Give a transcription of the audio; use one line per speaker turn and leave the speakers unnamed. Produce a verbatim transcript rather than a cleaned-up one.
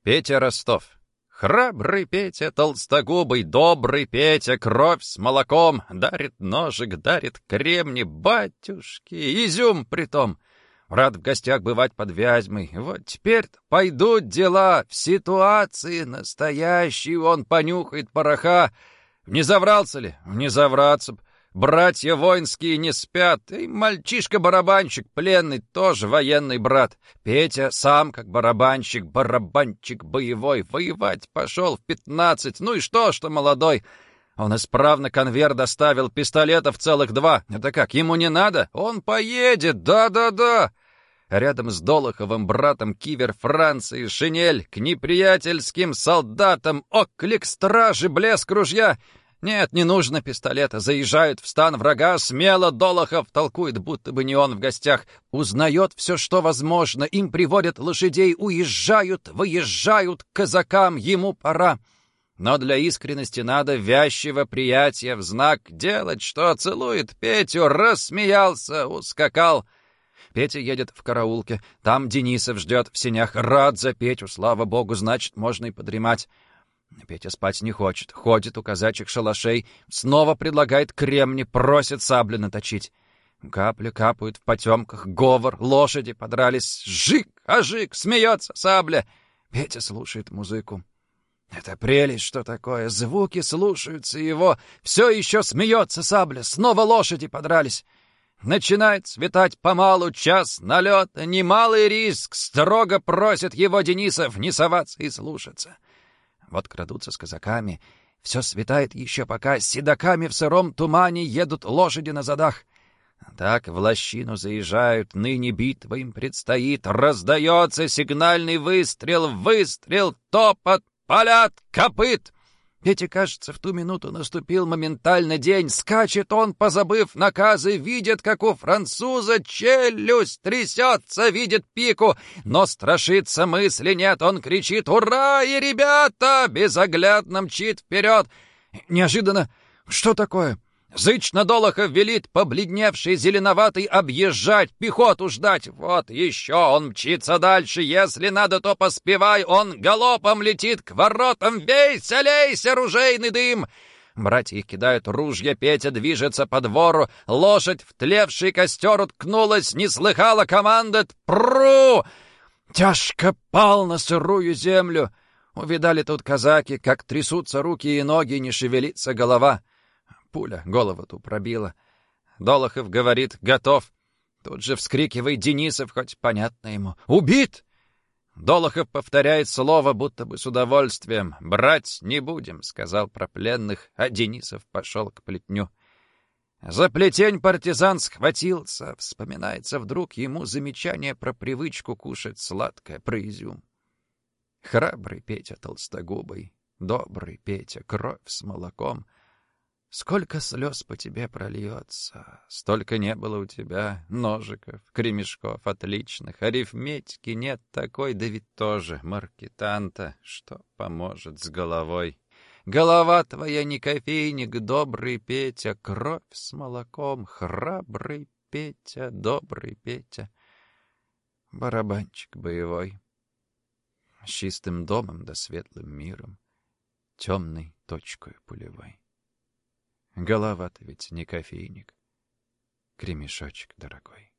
Петя Ростов. Храбрый Петя, толстогубый, добрый Петя, кровь с молоком, дарит ножик, дарит кремни, батюшки, изюм притом. Рад в гостях бывать под Вязьмой. Вот теперь пойдут дела, в ситуации настоящей он понюхает пороха. Не заврался ли? Не завраться б. Братья воинские не спят, и мальчишка-барабанщик пленный, тоже военный брат. Петя сам как барабанщик, барабанщик боевой, воевать пошел в пятнадцать, ну и что, что молодой. Он исправно конвейер доставил, пистолетов целых два. Это как, ему не надо? Он поедет, да-да-да. Рядом с Долоховым братом кивер Франции, шинель, к неприятельским солдатам, оклик стражи, блеск ружья. Нет, не нужно пистолета. Заезжают в стан врага, смело Долохов толкует, будто бы не он в гостях. Узнает все, что возможно. Им приводят лошадей, уезжают, выезжают к казакам, ему пора. Но для искренности надо вязчего приятия в знак делать, что целует Петю, рассмеялся, ускакал. Петя едет в караулке. Там Денисов ждет в сенях. Рад за Петю, слава богу, значит, можно и подремать. Петя спать не хочет, ходит у казачьих шалашей, снова предлагает кремни, просит сабли наточить. Капли капают в потемках, говор, лошади подрались. Жик, ажик, смеется сабля. Петя слушает музыку. Это прелесть, что такое, звуки слушаются его. Все еще смеется сабля, снова лошади подрались. Начинает светать помалу, час налета, немалый риск. Строго просит его Денисов не соваться и слушаться. Вот крадутся с казаками. Все светает еще, пока с седаками в сыром тумане едут лошади на задах. Так в лощину заезжают, ныне битва им предстоит. Раздается сигнальный выстрел, выстрел, топот, палят копыт. Пете, кажется, в ту минуту наступил моментально день. Скачет он, позабыв наказы, видит, как у француза челюсть трясется, видит пику, но страшится мысли нет. Он кричит «Ура!» и «Ребята!» безоглядно мчит вперед. Неожиданно что такое? Зычно Долохов велит побледневший зеленоватый объезжать, пехоту ждать. Вот еще он мчится дальше. Если надо, то поспевай. Он галопом летит к воротам. Вейся, лейся, ружейный дым. Братья их кидают ружья, Петя движется по двору. Лошадь в тлевший костер уткнулась, не слыхала команды «Пру!». Тяжко пал на сырую землю. Увидали тут казаки, как трясутся руки и ноги, не шевелится голова. Пуля голову ту пробила. Долохов говорит «Готов». Тут же вскрикивает Денисов, хоть понятно ему. «Убит!» Долохов повторяет слово, будто бы с удовольствием. «Брать не будем», — сказал про пленных, а Денисов пошел к плетню. За плетень партизан схватился. Вспоминается вдруг ему замечание про привычку кушать сладкое, про изюм. Храбрый Петя толстогубый, добрый Петя, кровь с молоком. Сколько слез по тебе прольется, столько не было у тебя ножиков, кремешков отличных, арифметики нет такой, да ведь тоже маркетанта, что поможет с головой. Голова твоя не кофейник, добрый Петя, кровь с молоком, храбрый Петя, добрый Петя, барабанщик боевой, с чистым домом да светлым миром, темной точкой пулевой. Голова-то ведь не кофейник, кремешочек дорогой.